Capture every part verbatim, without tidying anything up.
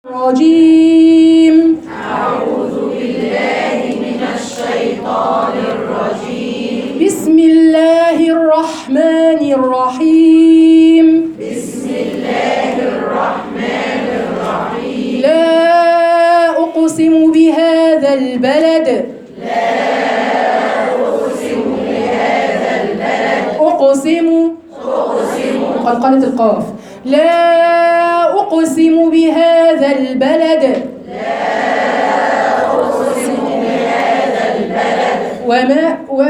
الرجيم. أعوذ بالله من الشيطان الرجيم. بسم الله الرحمن الرحيم. بسم الله الرحمن الرحيم. لا أقسم بهذا البلد. لا أقسم بهذا البلد. أقسم أقسم قلقلة القاف. لا أقسم بهذا البلد. لا أقسم بهذا البلد. وما و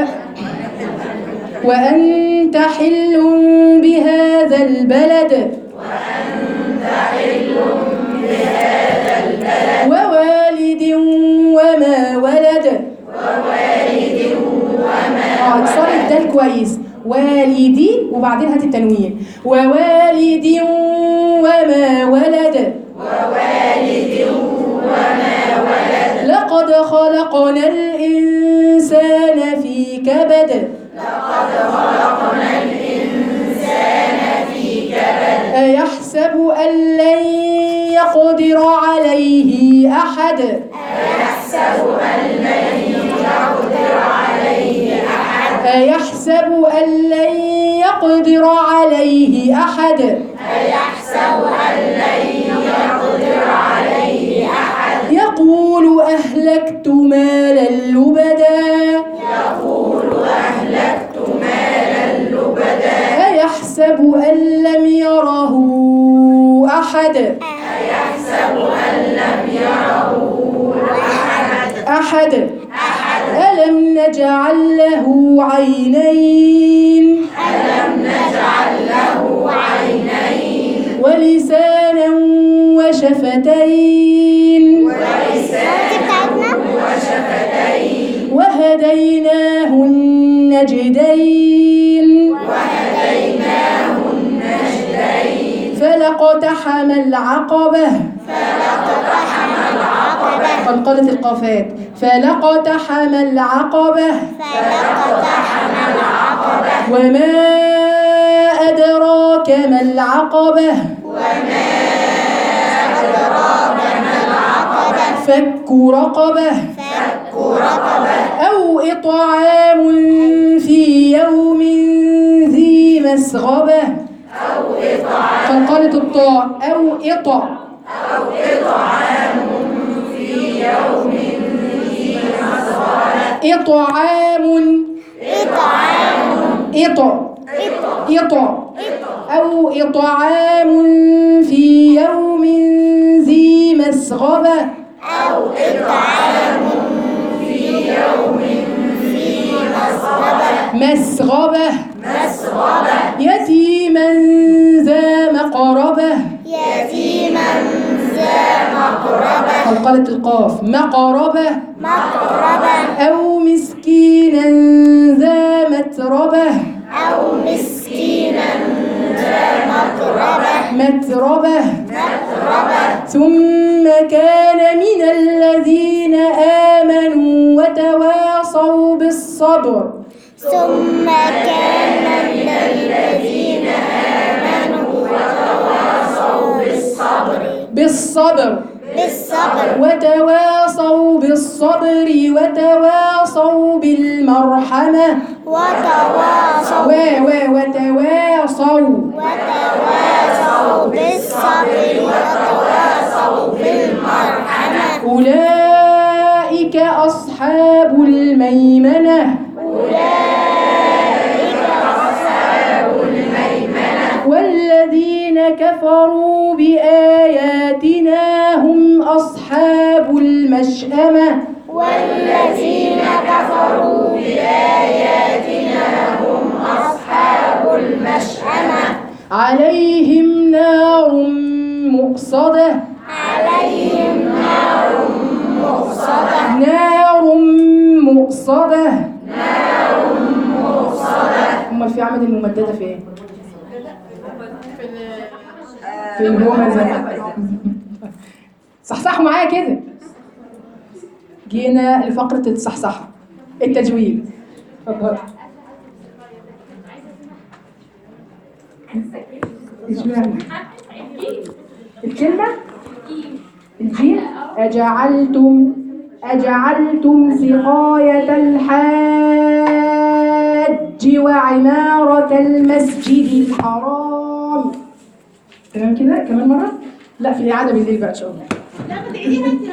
وأنت حل بهذا البلد. وأنت حل بهذا البلد. ووالد وما ولد. ووالد وما ولد. اه اكسري الدال كويس. والدي وبعدين هات التنوين. ووالد وما ولد. ووالد وما ولد. لقد خلقنا الإنسان في كبد. لقد خلقنا الإنسان في كبد. أيحسب أن لن يقدر عليه أحد. أيحسب أن لن يقدر عليه أحد. أيحسب أن لن يقدر عليه أحد. أيحسب أن لن يقدر عليه أحد. يقول أهلكت مالا لبدا. يقول أهلكت مالا لبدا. أيحسب أن لم يره أحد. أيحسب أن لم يره أحد. أحد. أحد. ألم نجعل له عينين. ألم نجعل له عينين. ولسانا وشفتين. ولسانا وشفتين. وهديناه النجدين. وهديناه النجدين. فلاقتحم العقبة. فلاقتحم العقبة. قلقلة القافات. فلاقتحم العقبة. فلاقتحم العقبة. وما أدراك ما العقبة. وما أدراك ما العقبة. فك رقبة. فك رقبة. أو إطعام في يوم ذي مسغبة. أو إطعام. قلقلة الطاء. أو إطع. أو إطعام في يوم ذي مسغبة. إطعام. إطعام. إطع. إطع. أو إطعام في يوم ذي مسغبة. أو إطعام في يوم ذي مسغبة. مسغبة. مسغبة. يتيما ذا مقربة. يتيما ذا مقربة. قلقلة القاف. مقربة. مقربة. أو مسكينا ذا متربة. أو مسكينا ذا متربة. متربة. متربة. ثم كان من الذين آمنوا وتواصوا بالصبر. ثم كان من الذين آمنوا وتواصوا بالصبر. بالصبر. بالصبر. وتواصوا بالصبر وتواصوا بالمرحمة. وتواصوا و و وتواصوا. وتواصوا بالصبر وتواصوا بالمرحمة. أولئك أصحاب الميمنة. أولئك أصحاب الميمنة. والذين كفروا بآياتنا هم أصحاب المشأمة. والذين كفروا بآياتنا هم أصحاب المشأمة. عليهم نار مؤصدة. عليهم نار مؤصدة. نار مؤصدة. نار مؤصدة. أمال في عمد الممددة في إيه؟ في الهمزة. صحصحوا معايا كده. جينا لفقرة الصحصحة التجويد. اتفضل. اشمعنى؟ الكلمة أجعلتم أجعلتم سقاية الحاج وعمارة المسجد الحرام. تمام كده؟ كمان مرة؟ لا في الإعادة بالليل بقى إن شاء الله. لا ما تعيديها انت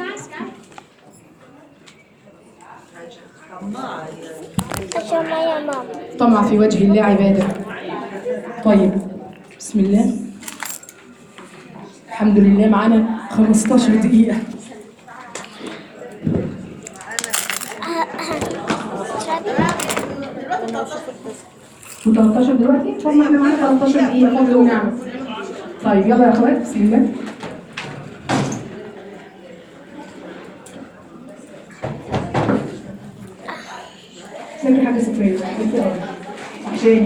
عشان ما يا ماما. طمع في وجه الله عبادة. طيب بسم الله. الحمد لله معانا خمستاشر دقيقة. و13 دلوقتي؟ طب ما احنا معانا تلتاشر دقيقة فضل ونعمة. طيب يلا يا اخوات بسم الله. ازيك يا حاجة سفرية؟ عشان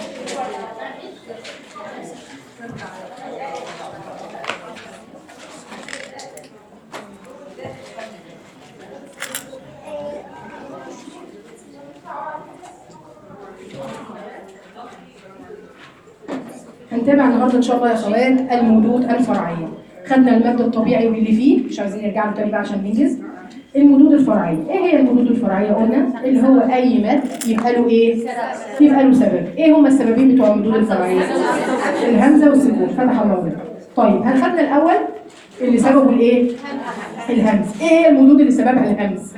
هنتابع النهارده ان شاء الله يا اخوات المدود الفرعيه. خدنا المد الطبيعي واللي فيه، مش عايزين نرجع له تاني بقى عشان ننجز. المدود الفرعيه، ايه هي المدود الفرعيه؟ قلنا اللي هو اي مد يبقى له ايه؟ يبقى له سبب. ايه هما السببين بتوع المدود الفرعيه؟ الهمزه والسكون، فتح الله بك. طيب هنخدنا الاول اللي سببه الايه؟ الهمز. ايه هي المدود اللي سببها الهمز؟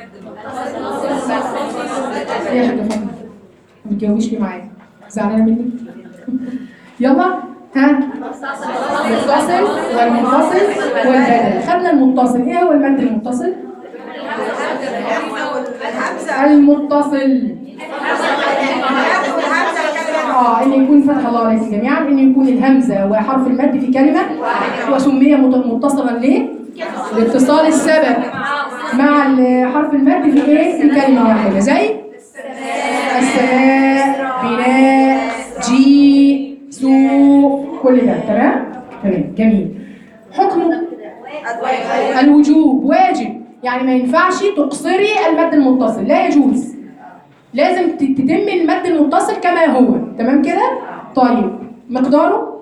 ايه يا حاجه فاطمه؟ ما بتجاوبيش ليه معايا؟ زعلانه مني؟ يلا ها المتصل والمنفصل والبدل. خدنا المتصل. ايه هو المد المتصل؟ المتصل اه ان يكون فتح الله عليكم جميعا ان يكون الهمزه وحرف المد في كلمه وسمي متصلا ليه؟ لاتصال السبب مع حرف المد في ايه؟ في كلمه واحده زي السماء، بناء، جيء، سوء، كل ده. تمام؟ تمام جميل. حكمه الوجوب، واجب، يعني ما ينفعش تقصري المد المتصل، لا يجوز، لازم تتم المد المتصل كما هو. تمام كده؟ طيب مقداره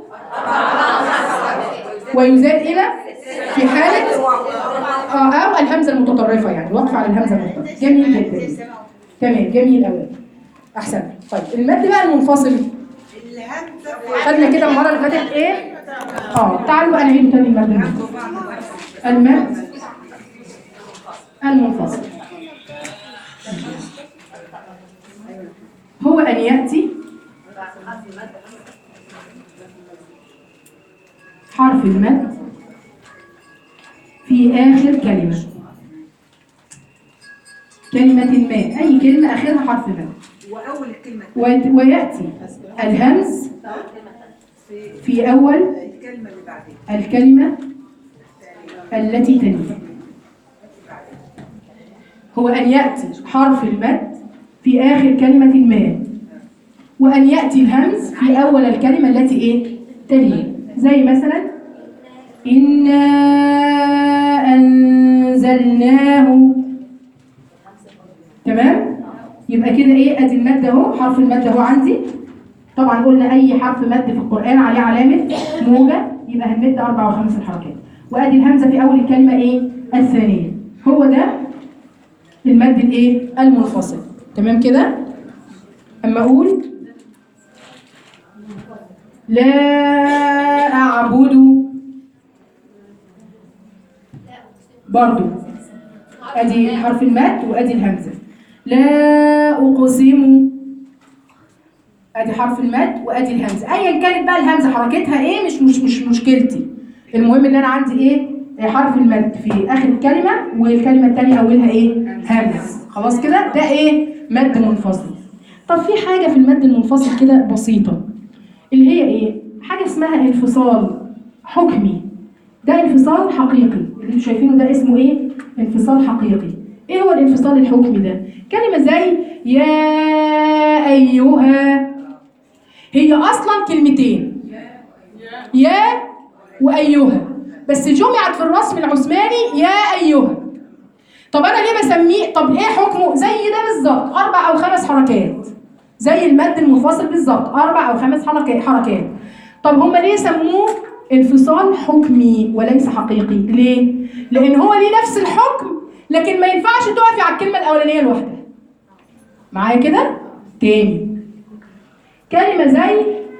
ويزاد الى في حاله اه او الهمزه المتطرفه، يعني الوقف على الهمزه المتطرفه. جميل جدا. تمام جميل قوي. احسن. طيب المد بقى المنفصل خدنا كده المره اللي فاتت ايه؟ اه تعالوا بقى نعيد تاني المد المنفصل. المد المنفصل هو ان ياتي حرف المد في اخر كلمه، كلمه ما، اي كلمه اخرها حرف مد، واول الكلمه وياتي الهمز في اول الكلمه اللي بعدين الكلمه التي تليها. هو ان ياتي حرف المد في اخر كلمه ما، وان ياتي الهمز في اول الكلمه التي ايه؟ تليها. زي مثلا انا انزلناه. تمام؟ يبقى كده ايه؟ ادي المد اهو، حرف المد اهو عندي. طبعا قلنا اي حرف مد في القران عليه علامه موجه يبقى هنمد اربع وخمس الحركات. وادي الهمزه في اول الكلمه ايه؟ الثانيه. هو ده المد الايه؟ المنفصل. تمام كده؟ اما اقول لا اعبد، برضو ادي حرف المد وادي الهمزه. لا اقسم، ادي حرف المد وادي الهمزه. ايا كانت بقى الهمزه حركتها ايه مش مش مش مشكلتي، المهم ان انا عندي ايه؟ حرف المد في اخر الكلمه والكلمه الثانيه اولها ايه؟ همز. خلاص كده ده ايه؟ مد منفصل. طب في حاجه في المد المنفصل كده بسيطه اللي هي ايه؟ حاجه اسمها انفصال حكمي. ده انفصال حقيقي، اللي انتوا شايفينه ده اسمه ايه؟ انفصال حقيقي. ايه هو الانفصال الحكمي ده؟ كلمه زي يا ايها، هي اصلا كلمتين يا وايها، بس جمعت في الرسم العثماني يا ايها. طب انا ليه بسميه؟ طب ايه حكمه؟ زي ده بالظبط، اربع او خمس حركات، زي المد المنفصل بالظبط، اربع او خمس حركات حركات. طب هم ليه سموه انفصال حكمي وليس حقيقي. ليه؟ لان هو ليه نفس الحكم لكن ما ينفعش تقفي على الكلمه الاولانيه لوحدها. معايا كده؟ تاني كلمه زي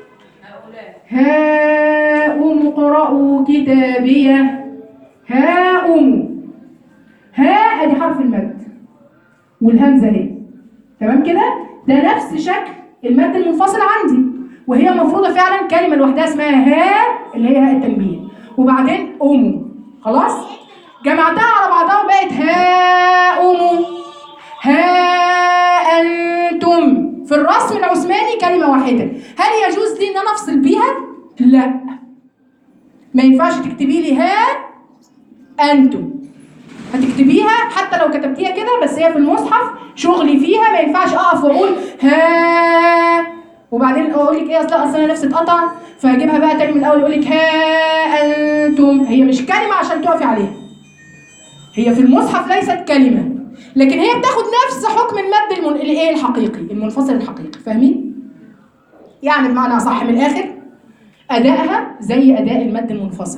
هاؤم اقرأوا كتابيه. هاؤم، ها ادي حرف المد والهمزه اهي، تمام كده؟ ده نفس شكل المد المنفصل عندي، وهي مفروضه فعلا كلمه لوحدها اسمها ها اللي هي هاء التنبيه، وبعدين أم. خلاص؟ جمعتها على بعضها وبقت هاؤم. ها أنتم. في الرسم العثماني كلمه واحده، هل يجوز لي ان انا افصل بيها؟ لا، ما ينفعش تكتبي لي ها أنتم، هتكتبيها حتى لو كتبتيها كده بس هي في المصحف شغلي فيها، ما ينفعش اقف واقول ها وبعدين اقول لك ايه اصل اصل انا نفسي اتقطع فهجيبها بقى تاني من الاول اقول لك ها انتم. هي مش كلمه عشان تقفي عليها، هي في المصحف ليست كلمه، لكن هي بتاخد نفس حكم المد المن... الايه الحقيقي المنفصل الحقيقي. فاهمين؟ يعني بمعنى اصح من الاخر ادائها زي اداء المد المنفصل.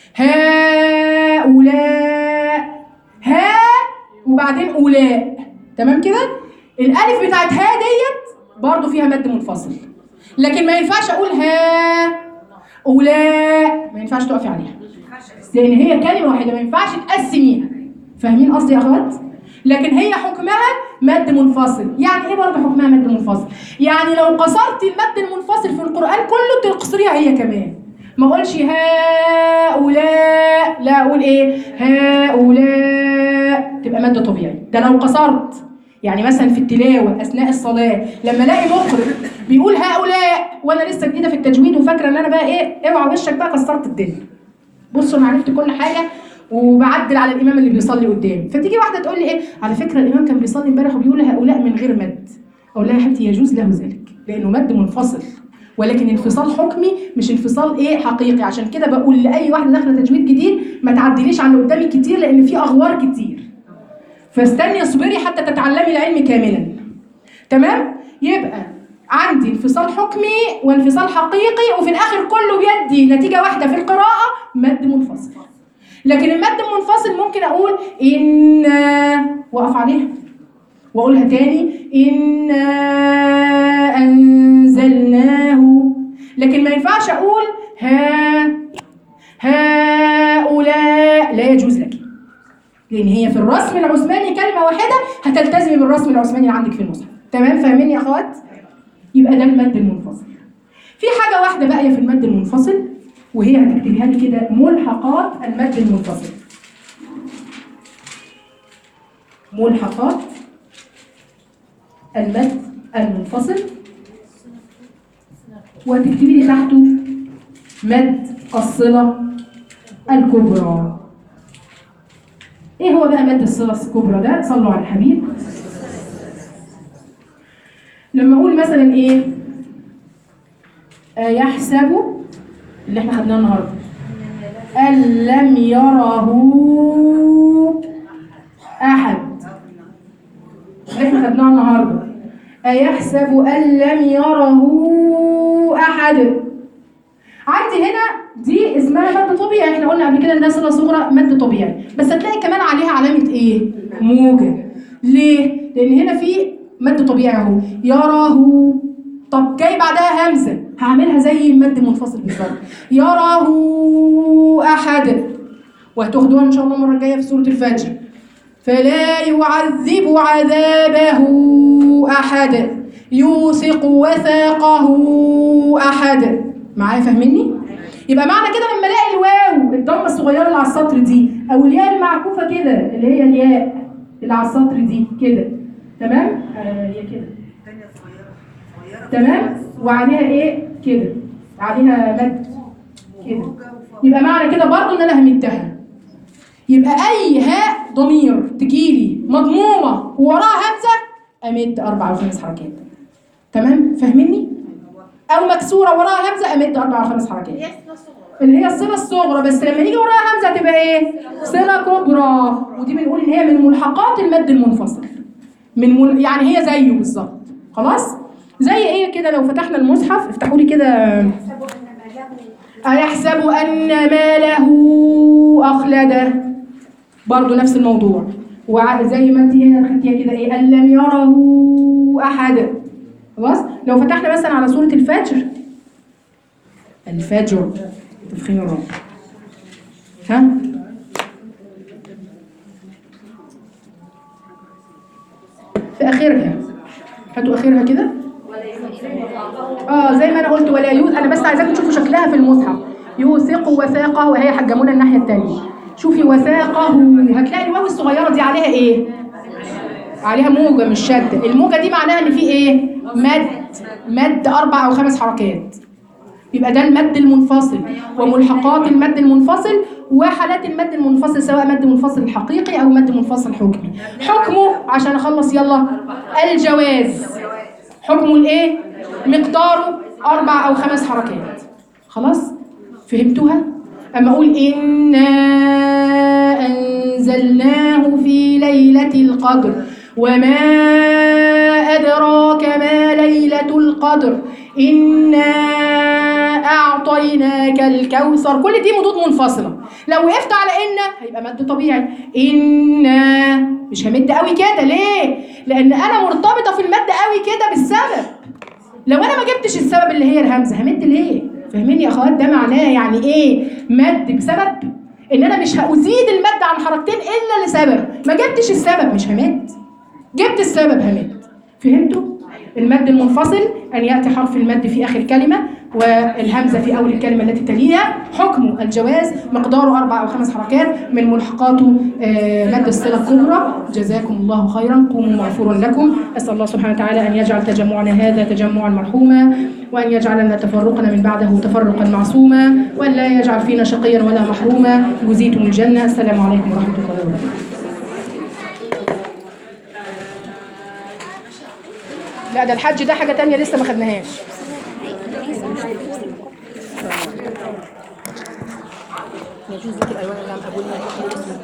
هؤلاء، ها وبعدين أولاء، تمام كده؟ الألف بتاعت ها ديت برضو فيها مد منفصل، لكن ما ينفعش أقول ها أولاء، ما ينفعش تقفي عليها لأن هي كلمة واحدة ما ينفعش تقسميها. فاهمين قصدي يا أخوات؟ لكن هي حكمها مد منفصل. يعني إيه برضو حكمها مد منفصل؟ يعني لو قصرت المد المنفصل في القرآن كله تقصريها هي كمان، ما اقولش هؤلاء، لا اقول ايه هؤلاء، تبقى مد طبيعي. ده لو قصرت، يعني مثلا في التلاوه اثناء الصلاه لما الاقي مقرئ بيقول هؤلاء وانا لسه جديده في التجويد وفاكره ان انا بقى ايه، اوعى وشك بقى كسرت الدنيا. بصوا انا عرفت كل حاجه وبعدل على الامام اللي بيصلي قدامي، فتيجي واحده تقول لي ايه على فكره الامام كان بيصلي امبارح وبيقول هؤلاء من غير مد، اقول لها يا حبيبتي يجوز له ذلك لانه مد منفصل، ولكن انفصال حكمي مش انفصال ايه حقيقي. عشان كده بقول لاي واحده داخله تجويد جديد ما تعدليش على اللي قدامك كتير لان في اغوار كتير، فاستني اصبري حتى تتعلمي العلم كاملا. تمام؟ يبقى عندي انفصال حكمي وانفصال حقيقي، وفي الاخر كله بيدي نتيجه واحده في القراءه مد منفصل. لكن المد المنفصل ممكن اقول ان واقف عليها واقولها تاني إنا أنزلناه، لكن ما ينفعش أقول ها هؤلاء، لا يجوز لك لأن هي في الرسم العثماني كلمة واحدة، هتلتزمي بالرسم العثماني اللي عندك في المصحف. تمام؟ فاهمين يا أخوات؟ يبقى ده المد المنفصل. في حاجة واحدة بقى في المد المنفصل وهي هتكتبيها لي كده ملحقات المد المنفصل. ملحقات المد المنفصل، وهتكتبي لي تحته مد الصلة الكبرى. ايه هو بقى مد الصلة الكبرى ده؟ صلوا على الحبيب. لما اقول مثلا ايه يحسب اللي احنا خدناه النهارده أن لم يره أحد، اللي احنا خدناه النهارده أيحسب أن لم يره أحد، عندي هنا دي اسمها مد طبيعي. احنا قلنا قبل كده انها صلة صغرى مد طبيعي، بس هتلاقي كمان عليها علامة ايه؟ موجة. ليه؟ لأن هنا في مد طبيعي اهو يراه، طب جاي بعدها همزة هعملها زي المد المنفصل بالظبط يراه أحد، وهتاخدوها إن شاء الله المرة الجاية في سورة الفجر. فلا يعذب عذابه أحد يوثق وثاقه أحد. معايا فاهميني؟ يبقى معنى كده لما الاقي الواو الضمه الصغيره اللي على السطر دي او الياء المعكوفه كده اللي هي الياء اللي على السطر دي كده، تمام؟ آه هي كده تمام، وعليها ايه كده، عليها مد كده، يبقى معنى كده برضو ان انا همدها. يبقى اي هاء ضمير تجيلي مضمومه ووراها همزه امد اربع او خمس حركات. تمام؟ فاهميني؟ او مكسوره وراها همزه امد اربع او خمس حركات اللي هي الصله الصغرى، بس لما يجي وراها همزه تبقى ايه؟ صله كبرى، ودي بنقول ان هي من ملحقات المد المنفصل، من مل... يعني هي زيه بالظبط. خلاص؟ زي ايه كده؟ لو فتحنا المصحف افتحوا لي كده أيحسب أن ماله أخلده، برضو نفس الموضوع. وزي ما انت هنا خدتيها كده ايه، أن لم يره أحد. خلاص. لو فتحنا مثلا على سورة الفجر، الفجر تفخيم الراء، ها في آخرها، هاتوا آخرها كده. اه زي ما انا قلت ولا يوث، انا بس عايزاكم تشوفوا شكلها في المصحف. يوثق وثاقه، وهي حجمونا الناحيه الثانيه. شوفي وثاقه، هتلاقي الواو الصغيره دي عليها ايه؟ عليها موجه مش شده. الموجه دي معناها ان في ايه؟ مد، مد اربع او خمس حركات. يبقى ده المد المنفصل وملحقات المد المنفصل وحالات المد المنفصل، سواء مد منفصل حقيقي او مد منفصل حكمي. حكمه عشان اخلص يلا الجواز. حكمه الايه؟ مقداره اربع او خمس حركات. خلاص فهمتوها؟ اما اقول انا انزلناه في ليله القدر وما ادراك ما ليله القدر انا اعطيناك الكوثر. كل دي مدود منفصله. لو وقفت على ان هيبقى مد طبيعي. انا مش همد قوي كده. ليه؟ لان انا مرتبطه في المد قوي كده بالسبب. لو انا ما جبتش السبب اللي هي الهمزه همد ليه؟ فاهمين يا اخوات؟ ده معناه يعني ايه مد بسبب؟ ان انا مش هازيد المد عن حركتين الا لسبب. ما جبتش السبب مش همد، جبت السبب همد. فهمتوا؟ المد المنفصل ان ياتي حرف المد في اخر كلمه والهمزه في اول الكلمه التي تليها. حكمه الجواز، مقداره اربع او خمس حركات، من ملحقاته مد الصله الكبرى. جزاكم الله خيرا، قوموا مغفور لكم. اسال الله سبحانه وتعالى ان يجعل تجمعنا هذا تجمعا مرحوما، وان يجعلنا تفرقنا من بعده تفرقا معصوما، وان لا يجعل فينا شقيا ولا محروما. جزيتم الجنه. السلام عليكم ورحمه الله وبركاته. لا ده الحج ده حاجه تانية لسه ما خدناهاش. يجوز ذكر الالوان اللي عم اقولها.